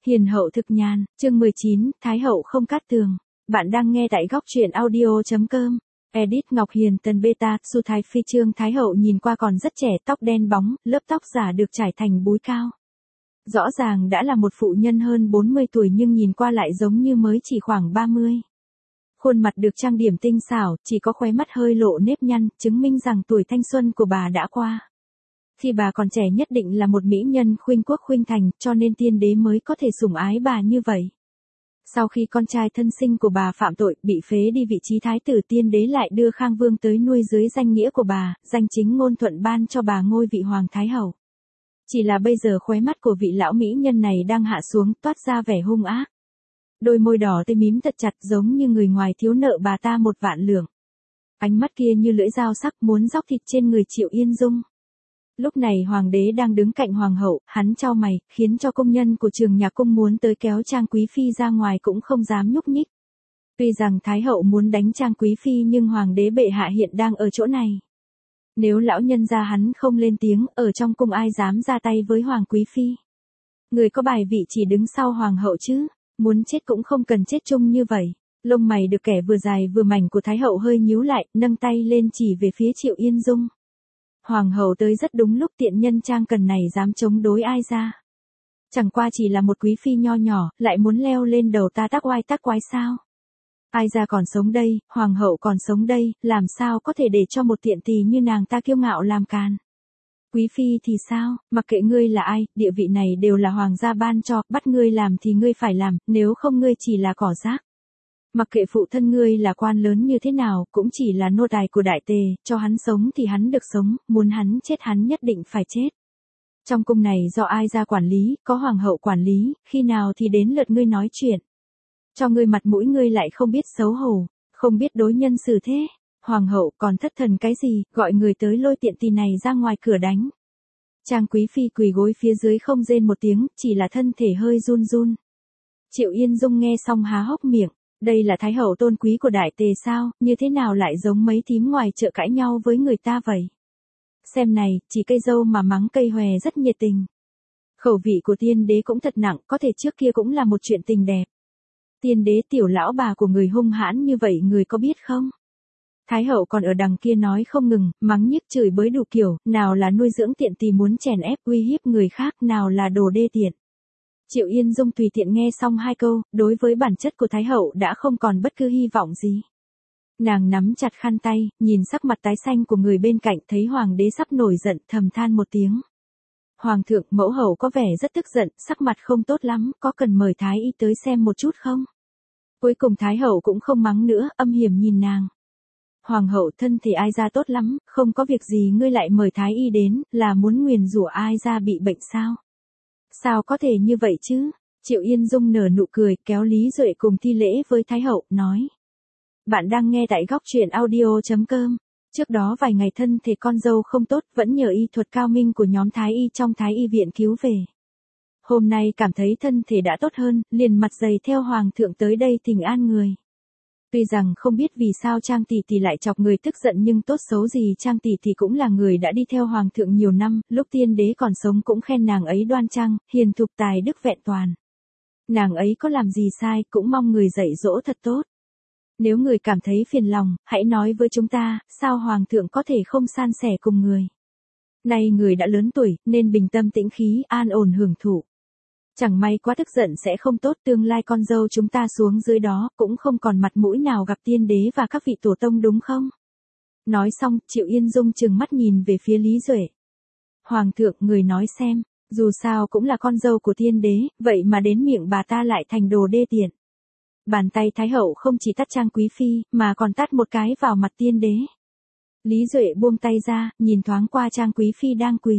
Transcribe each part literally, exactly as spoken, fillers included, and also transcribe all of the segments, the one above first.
Hiền hậu thực nhàn, chương mười chín, Thái hậu không cát tường. Bạn đang nghe tại góc truyện audio chấm com. Edit Ngọc Hiền Tần Beta, Su Thái Phi Trương Thái hậu nhìn qua còn rất trẻ, tóc đen bóng, lớp tóc giả được trải thành búi cao. Rõ ràng đã là một phụ nhân hơn bốn mươi tuổi nhưng nhìn qua lại giống như mới chỉ khoảng ba mươi. Khuôn mặt được trang điểm tinh xảo, chỉ có khóe mắt hơi lộ nếp nhăn, chứng minh rằng tuổi thanh xuân của bà đã qua. Khi bà còn trẻ nhất định là một mỹ nhân khuynh quốc khuynh thành, cho nên tiên đế mới có thể sủng ái bà như vậy. Sau khi con trai thân sinh của bà phạm tội, bị phế đi vị trí thái tử, tiên đế lại đưa Khang Vương tới nuôi dưới danh nghĩa của bà, danh chính ngôn thuận ban cho bà ngôi vị hoàng thái hậu. Chỉ là bây giờ khóe mắt của vị lão mỹ nhân này đang hạ xuống, toát ra vẻ hung ác. Đôi môi đỏ tươi mím thật chặt, giống như người ngoài thiếu nợ bà ta một vạn lượng. Ánh mắt kia như lưỡi dao sắc, muốn róc thịt trên người Triệu Yên Dung. Lúc này hoàng đế đang đứng cạnh hoàng hậu, hắn chau mày, khiến cho công nhân của trường nhà cung muốn tới kéo Trang Quý Phi ra ngoài cũng không dám nhúc nhích. Tuy rằng thái hậu muốn đánh Trang Quý Phi nhưng hoàng đế bệ hạ hiện đang ở chỗ này. Nếu lão nhân gia hắn không lên tiếng, ở trong cung ai dám ra tay với hoàng quý phi. Người có bài vị chỉ đứng sau hoàng hậu chứ, muốn chết cũng không cần chết chung như vậy. Lông mày được kẻ vừa dài vừa mảnh của thái hậu hơi nhíu lại, nâng tay lên chỉ về phía Triệu Yên Dung. Hoàng hậu tới rất đúng lúc, tiện nhân Trang Cần này dám chống đối ai ra. Chẳng qua chỉ là một quý phi nho nhỏ, lại muốn leo lên đầu ta tác oai tác quái sao. Ai ra còn sống đây, hoàng hậu còn sống đây, làm sao có thể để cho một tiện tỳ như nàng ta kiêu ngạo làm càn. Quý phi thì sao, mặc kệ ngươi là ai, địa vị này đều là hoàng gia ban cho, bắt ngươi làm thì ngươi phải làm, nếu không ngươi chỉ là cỏ rác. Mặc kệ phụ thân ngươi là quan lớn như thế nào, cũng chỉ là nô tài của đại tề, cho hắn sống thì hắn được sống, muốn hắn chết hắn nhất định phải chết. Trong cung này do ai ra quản lý, có hoàng hậu quản lý, khi nào thì đến lượt ngươi nói chuyện. Cho ngươi mặt mũi ngươi lại không biết xấu hổ, không biết đối nhân xử thế. Hoàng hậu còn thất thần cái gì, gọi người tới lôi tiện tỳ này ra ngoài cửa đánh. Trang Quý Phi quỳ gối phía dưới không rên một tiếng, chỉ là thân thể hơi run run. Triệu Yên Dung nghe xong há hốc miệng, đây là thái hậu tôn quý của đại tề sao, như thế nào lại giống mấy thím ngoài chợ cãi nhau với người ta vậy. Xem này, chỉ cây dâu mà mắng cây hòe rất nhiệt tình. Khẩu vị của tiên đế cũng thật nặng, có thể trước kia cũng là một chuyện tình đẹp. Tiên đế tiểu lão bà của người hung hãn như vậy người có biết không? Thái hậu còn ở đằng kia nói không ngừng, mắng nhiếc chửi bới đủ kiểu, nào là nuôi dưỡng tiện tỳ muốn chèn ép uy hiếp người khác, nào là đồ đê tiện. Triệu Yên Dung tùy tiện nghe xong hai câu, đối với bản chất của thái hậu đã không còn bất cứ hy vọng gì. Nàng nắm chặt khăn tay, nhìn sắc mặt tái xanh của người bên cạnh, thấy hoàng đế sắp nổi giận, thầm than một tiếng. Hoàng thượng, mẫu hậu có vẻ rất tức giận, sắc mặt không tốt lắm, có cần mời thái y tới xem một chút không? Cuối cùng thái hậu cũng không mắng nữa, âm hiểm nhìn nàng. Hoàng hậu, thân thì ai ra tốt lắm, không có việc gì ngươi lại mời thái y đến, là muốn nguyền rủa ai ra bị bệnh sao? Sao có thể như vậy chứ? Triệu Yên Dung nở nụ cười, kéo Lý Duệ cùng thi lễ với thái hậu, nói. Bạn đang nghe tại góc truyện audio chấm com. Trước đó vài ngày thân thể con dâu không tốt, vẫn nhờ y thuật cao minh của nhóm thái y trong thái y viện cứu về. Hôm nay cảm thấy thân thể đã tốt hơn, liền mặt dày theo hoàng thượng tới đây thỉnh an người. Tuy rằng không biết vì sao Trang tỷ tỷ lại chọc người tức giận nhưng tốt xấu gì Trang tỷ tỷ cũng là người đã đi theo hoàng thượng nhiều năm, lúc tiên đế còn sống cũng khen nàng ấy đoan trang, hiền thục tài đức vẹn toàn. Nàng ấy có làm gì sai, cũng mong người dạy dỗ thật tốt. Nếu người cảm thấy phiền lòng, hãy nói với chúng ta, sao hoàng thượng có thể không san sẻ cùng người. Nay người đã lớn tuổi, nên bình tâm tĩnh khí, an ổn hưởng thụ. Chẳng may quá tức giận sẽ không tốt, tương lai con dâu chúng ta xuống dưới đó, cũng không còn mặt mũi nào gặp tiên đế và các vị tổ tông đúng không? Nói xong, Triệu Yên Dung trừng mắt nhìn về phía Lý Duệ. Hoàng thượng, người nói xem, dù sao cũng là con dâu của tiên đế, vậy mà đến miệng bà ta lại thành đồ đê tiện. Bàn tay thái hậu không chỉ tát Trang Quý Phi, mà còn tát một cái vào mặt tiên đế. Lý Duệ buông tay ra, nhìn thoáng qua Trang Quý Phi đang quỳ.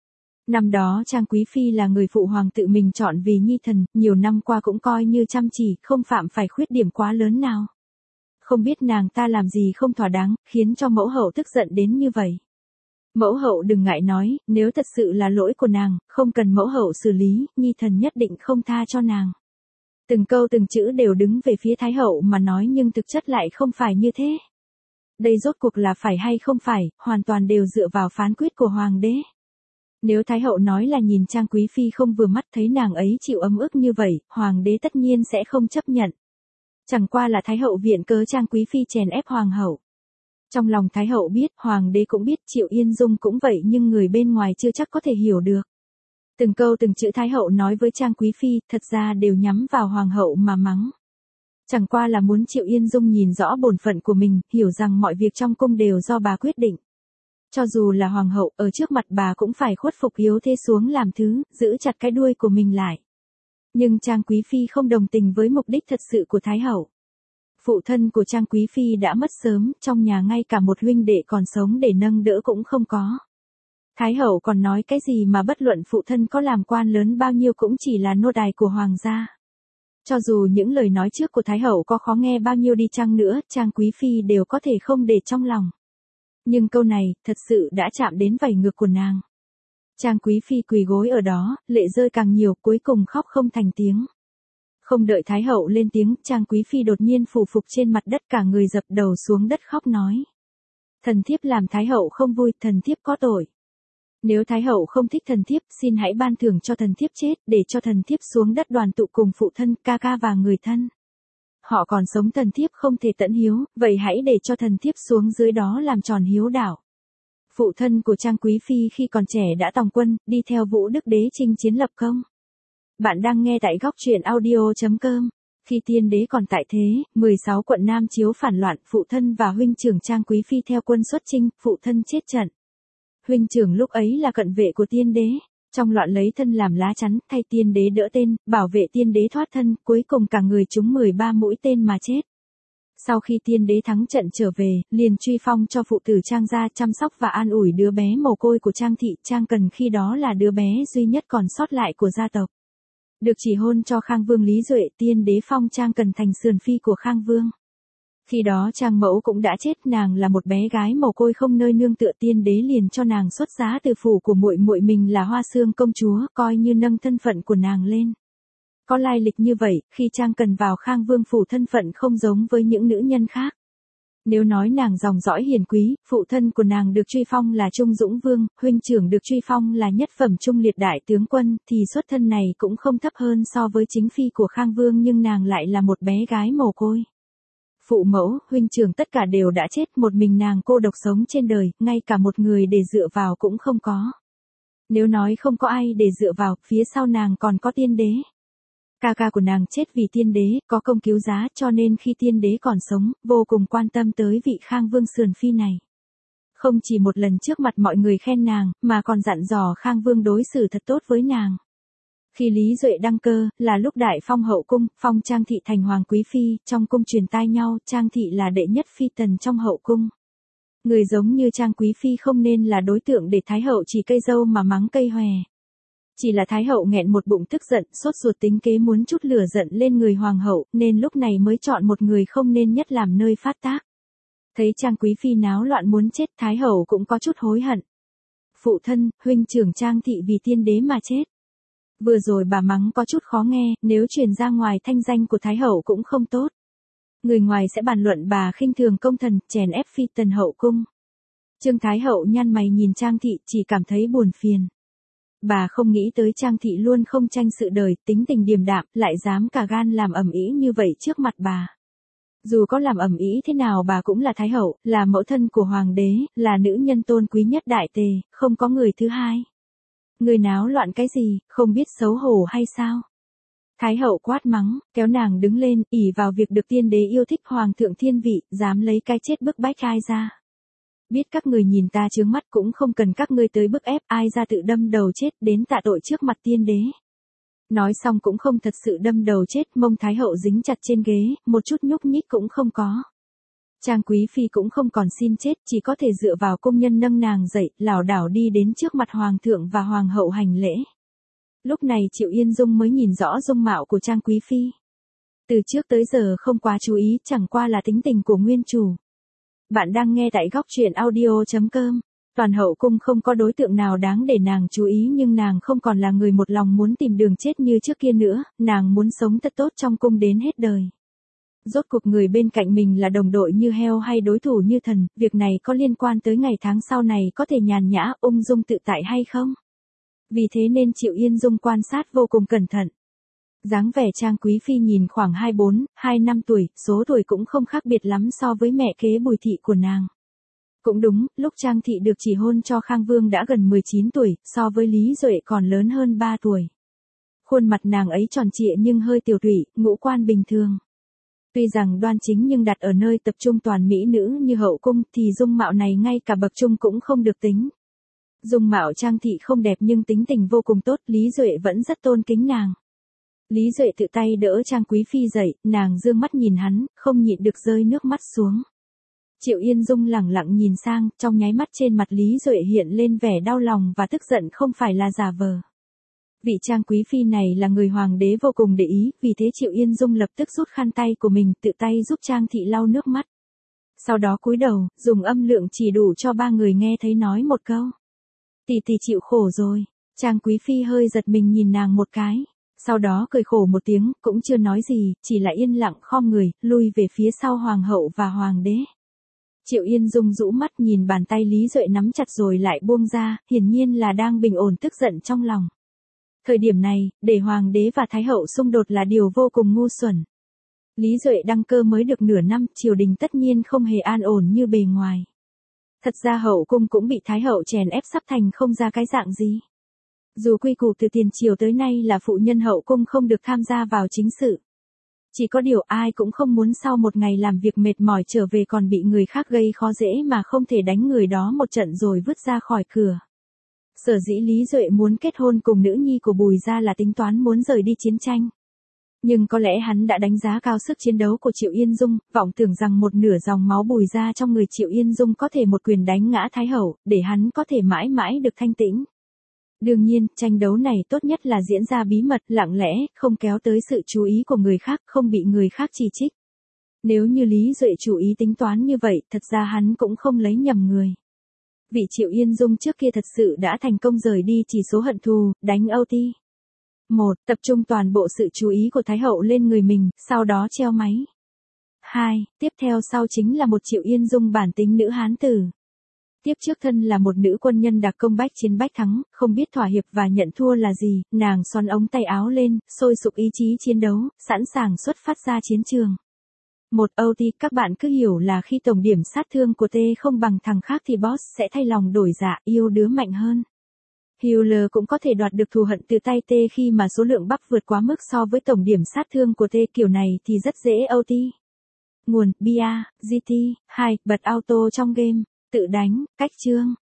Năm đó Trang Quý Phi là người phụ hoàng tự mình chọn vì nhi thần, nhiều năm qua cũng coi như chăm chỉ, không phạm phải khuyết điểm quá lớn nào. Không biết nàng ta làm gì không thỏa đáng, khiến cho mẫu hậu tức giận đến như vậy. Mẫu hậu đừng ngại nói, nếu thật sự là lỗi của nàng, không cần mẫu hậu xử lý, nhi thần nhất định không tha cho nàng. Từng câu từng chữ đều đứng về phía thái hậu mà nói nhưng thực chất lại không phải như thế. Đây rốt cuộc là phải hay không phải, hoàn toàn đều dựa vào phán quyết của hoàng đế. Nếu Thái hậu nói là nhìn Trang Quý Phi không vừa mắt thấy nàng ấy chịu ấm ức như vậy, hoàng đế tất nhiên sẽ không chấp nhận. Chẳng qua là Thái hậu viện cớ Trang Quý Phi chèn ép hoàng hậu. Trong lòng Thái hậu biết, hoàng đế cũng biết, Triệu Yên Dung cũng vậy nhưng người bên ngoài chưa chắc có thể hiểu được. Từng câu từng chữ Thái hậu nói với Trang Quý Phi, thật ra đều nhắm vào hoàng hậu mà mắng. Chẳng qua là muốn Triệu Yên Dung nhìn rõ bổn phận của mình, hiểu rằng mọi việc trong cung đều do bà quyết định. Cho dù là hoàng hậu, ở trước mặt bà cũng phải khuất phục yếu thế xuống làm thứ, giữ chặt cái đuôi của mình lại. Nhưng Trang Quý Phi không đồng tình với mục đích thật sự của Thái hậu. Phụ thân của Trang Quý Phi đã mất sớm, trong nhà ngay cả một huynh đệ còn sống để nâng đỡ cũng không có. Thái hậu còn nói cái gì mà bất luận phụ thân có làm quan lớn bao nhiêu cũng chỉ là nô tài của hoàng gia. Cho dù những lời nói trước của Thái hậu có khó nghe bao nhiêu đi chăng nữa, Trang Quý Phi đều có thể không để trong lòng. Nhưng câu này, thật sự đã chạm đến vảy ngược của nàng. Trang Quý Phi quỳ gối ở đó, lệ rơi càng nhiều, cuối cùng khóc không thành tiếng. Không đợi Thái hậu lên tiếng, Trang Quý Phi đột nhiên phủ phục trên mặt đất, cả người dập đầu xuống đất khóc nói. Thần thiếp làm Thái hậu không vui, thần thiếp có tội. Nếu Thái hậu không thích thần thiếp, xin hãy ban thưởng cho thần thiếp chết, để cho thần thiếp xuống đất đoàn tụ cùng phụ thân, ca ca và người thân. Họ còn sống thần thiếp không thể tận hiếu, vậy hãy để cho thần thiếp xuống dưới đó làm tròn hiếu đạo. Phụ thân của Trang Quý Phi khi còn trẻ đã tòng quân, đi theo Vũ Đức Đế chinh chiến lập công. Bạn đang nghe tại góc truyện audio chấm com. Khi tiên đế còn tại thế, mười sáu quận Nam Chiếu phản loạn, phụ thân và huynh trưởng Trang Quý Phi theo quân xuất chinh, phụ thân chết trận. Huynh trưởng lúc ấy là cận vệ của tiên đế, trong loạn lấy thân làm lá chắn, thay tiên đế đỡ tên, bảo vệ tiên đế thoát thân, cuối cùng cả người trúng mười ba mũi tên mà chết. Sau khi tiên đế thắng trận trở về, liền truy phong cho phụ tử Trang gia chăm sóc và an ủi đứa bé mồ côi của Trang thị. Trang Cần khi đó là đứa bé duy nhất còn sót lại của gia tộc. Được chỉ hôn cho Khang Vương Lý Duệ, tiên đế phong Trang Cần thành sườn phi của Khang Vương. Khi đó Trang mẫu cũng đã chết, nàng là một bé gái mồ côi không nơi nương tựa, tiên đế liền cho nàng xuất giá từ phủ của muội muội mình là Hoa Xương công chúa, coi như nâng thân phận của nàng lên. Có lai lịch như vậy, khi Trang Cần vào Khang Vương phủ thân phận không giống với những nữ nhân khác. Nếu nói nàng dòng dõi hiền quý, phụ thân của nàng được truy phong là Trung Dũng Vương, huynh trưởng được truy phong là nhất phẩm Trung Liệt đại tướng quân, thì xuất thân này cũng không thấp hơn so với chính phi của Khang Vương, nhưng nàng lại là một bé gái mồ côi. Phụ mẫu, huynh trưởng tất cả đều đã chết, một mình nàng cô độc sống trên đời, ngay cả một người để dựa vào cũng không có. Nếu nói không có ai để dựa vào, phía sau nàng còn có tiên đế. Ca ca của nàng chết vì tiên đế, có công cứu giá, cho nên khi tiên đế còn sống, vô cùng quan tâm tới vị Khang Vương sườn phi này. Không chỉ một lần trước mặt mọi người khen nàng, mà còn dặn dò Khang Vương đối xử thật tốt với nàng. Khi Lý Duệ đăng cơ, là lúc đại phong hậu cung, phong Trang thị thành hoàng quý phi, trong cung truyền tai nhau, Trang thị là đệ nhất phi tần trong hậu cung. Người giống như Trang Quý Phi không nên là đối tượng để Thái hậu chỉ cây dâu mà mắng cây hòe. Chỉ là Thái hậu nghẹn một bụng tức giận, sốt ruột tính kế muốn chút lửa giận lên người hoàng hậu, nên lúc này mới chọn một người không nên nhất làm nơi phát tác. Thấy Trang Quý Phi náo loạn muốn chết, Thái hậu cũng có chút hối hận. Phụ thân, huynh trưởng Trang thị vì tiên đế mà chết. Vừa rồi bà mắng có chút khó nghe, nếu truyền ra ngoài thanh danh của Thái hậu cũng không tốt. Người ngoài sẽ bàn luận bà khinh thường công thần, chèn ép phi tần hậu cung. Trương Thái hậu nhăn mày nhìn Trang thị, chỉ cảm thấy buồn phiền. Bà không nghĩ tới Trang thị luôn không tranh sự đời, tính tình điềm đạm, lại dám cả gan làm ầm ĩ như vậy trước mặt bà. Dù có làm ầm ĩ thế nào bà cũng là Thái hậu, là mẫu thân của hoàng đế, là nữ nhân tôn quý nhất đại tề, không có người thứ hai. Người náo loạn cái gì, không biết xấu hổ hay sao? Thái hậu quát mắng, kéo nàng đứng lên, ỷ vào việc được tiên đế yêu thích hoàng thượng thiên vị, dám lấy cái chết bức bách ai ra. Biết các người nhìn ta chướng mắt cũng không cần các ngươi tới bức ép, ai ra tự đâm đầu chết đến tạ tội trước mặt tiên đế. Nói xong cũng không thật sự đâm đầu chết, mông Thái hậu dính chặt trên ghế, một chút nhúc nhích cũng không có. Trang Quý Phi cũng không còn xin chết, chỉ có thể dựa vào công nhân nâng nàng dậy, lảo đảo đi đến trước mặt hoàng thượng và hoàng hậu hành lễ. Lúc này Triệu Yên Dung mới nhìn rõ dung mạo của Trang Quý Phi. Từ trước tới giờ không quá chú ý, chẳng qua là tính tình của nguyên chủ. Bạn đang nghe tại góc truyện audio chấm com. Toàn hậu cung không có đối tượng nào đáng để nàng chú ý, nhưng nàng không còn là người một lòng muốn tìm đường chết như trước kia nữa, nàng muốn sống thật tốt trong cung đến hết đời. Rốt cuộc người bên cạnh mình là đồng đội như heo hay đối thủ như thần, việc này có liên quan tới ngày tháng sau này có thể nhàn nhã, ung dung tự tại hay không? Vì thế nên Triệu Yên Dung quan sát vô cùng cẩn thận. Dáng vẻ Trang Quý Phi nhìn khoảng hai mươi bốn, hai mươi lăm tuổi, số tuổi cũng không khác biệt lắm so với mẹ kế Bùi Thị của nàng. Cũng đúng, lúc Trang Thị được chỉ hôn cho Khang Vương đã gần mười chín tuổi, so với Lý Duệ còn lớn hơn ba tuổi. Khuôn mặt nàng ấy tròn trịa nhưng hơi tiểu tụy, ngũ quan bình thường. Tuy rằng đoan chính nhưng đặt ở nơi tập trung toàn mỹ nữ như hậu cung thì dung mạo này ngay cả bậc trung cũng không được tính. Dung mạo Trang Thị không đẹp nhưng tính tình vô cùng tốt, Lý Duệ vẫn rất tôn kính nàng. Lý Duệ tự tay đỡ Trang Quý Phi dậy, nàng dương mắt nhìn hắn, không nhịn được rơi nước mắt xuống. Triệu Yên Dung lẳng lặng nhìn sang, trong nháy mắt trên mặt Lý Duệ hiện lên vẻ đau lòng và tức giận không phải là giả vờ. Vị Trang Quý Phi này là người hoàng đế vô cùng để ý, vì thế Triệu Yên Dung lập tức rút khăn tay của mình tự tay giúp Trang Thị lau nước mắt. Sau đó cúi đầu, dùng âm lượng chỉ đủ cho ba người nghe thấy nói một câu. Tỷ tỷ chịu khổ rồi. Trang Quý Phi hơi giật mình nhìn nàng một cái. Sau đó cười khổ một tiếng, cũng chưa nói gì, chỉ là yên lặng khom người, lui về phía sau hoàng hậu và hoàng đế. Triệu Yên Dung rũ mắt nhìn bàn tay Lý Duệ nắm chặt rồi lại buông ra, hiển nhiên là đang bình ổn tức giận trong lòng. Thời điểm này, để hoàng đế và thái hậu xung đột là điều vô cùng ngu xuẩn. Lý Duệ đăng cơ mới được nửa năm, triều đình tất nhiên không hề an ổn như bề ngoài. Thật ra hậu cung cũng bị thái hậu chèn ép sắp thành không ra cái dạng gì. Dù quy củ từ tiền triều tới nay là phụ nhân hậu cung không được tham gia vào chính sự. Chỉ có điều ai cũng không muốn sau một ngày làm việc mệt mỏi trở về còn bị người khác gây khó dễ mà không thể đánh người đó một trận rồi vứt ra khỏi cửa. Sở dĩ Lý Duệ muốn kết hôn cùng nữ nhi của Bùi gia là tính toán muốn rời đi chiến tranh. Nhưng có lẽ hắn đã đánh giá cao sức chiến đấu của Triệu Yên Dung, vọng tưởng rằng một nửa dòng máu Bùi gia trong người Triệu Yên Dung có thể một quyền đánh ngã thái hậu, để hắn có thể mãi mãi được thanh tĩnh. Đương nhiên, tranh đấu này tốt nhất là diễn ra bí mật, lặng lẽ, không kéo tới sự chú ý của người khác, không bị người khác chỉ trích. Nếu như Lý Duệ chủ ý tính toán như vậy, thật ra hắn cũng không lấy nhầm người. Vị Triệu Yên Dung trước kia thật sự đã thành công rời đi chỉ số hận thù, đánh âu ti. một. Tập trung toàn bộ sự chú ý của Thái hậu lên người mình, sau đó treo máy. hai. Tiếp theo sau chính là một Triệu Yên Dung bản tính nữ hán tử. Tiếp trước thân là một nữ quân nhân đặc công bách chiến bách thắng, không biết thỏa hiệp và nhận thua là gì, nàng xoắn ống tay áo lên, sôi sục ý chí chiến đấu, sẵn sàng xuất phát ra chiến trường. Một âu ti, các bạn cứ hiểu là khi tổng điểm sát thương của T không bằng thằng khác thì boss sẽ thay lòng đổi dạ, yêu đứa mạnh hơn. Healer cũng có thể đoạt được thù hận từ tay T khi mà số lượng buff vượt quá mức so với tổng điểm sát thương của T, kiểu này thì rất dễ âu ti. Nguồn, bê a, giê tê, hai, bật auto trong game, tự đánh, cách chương.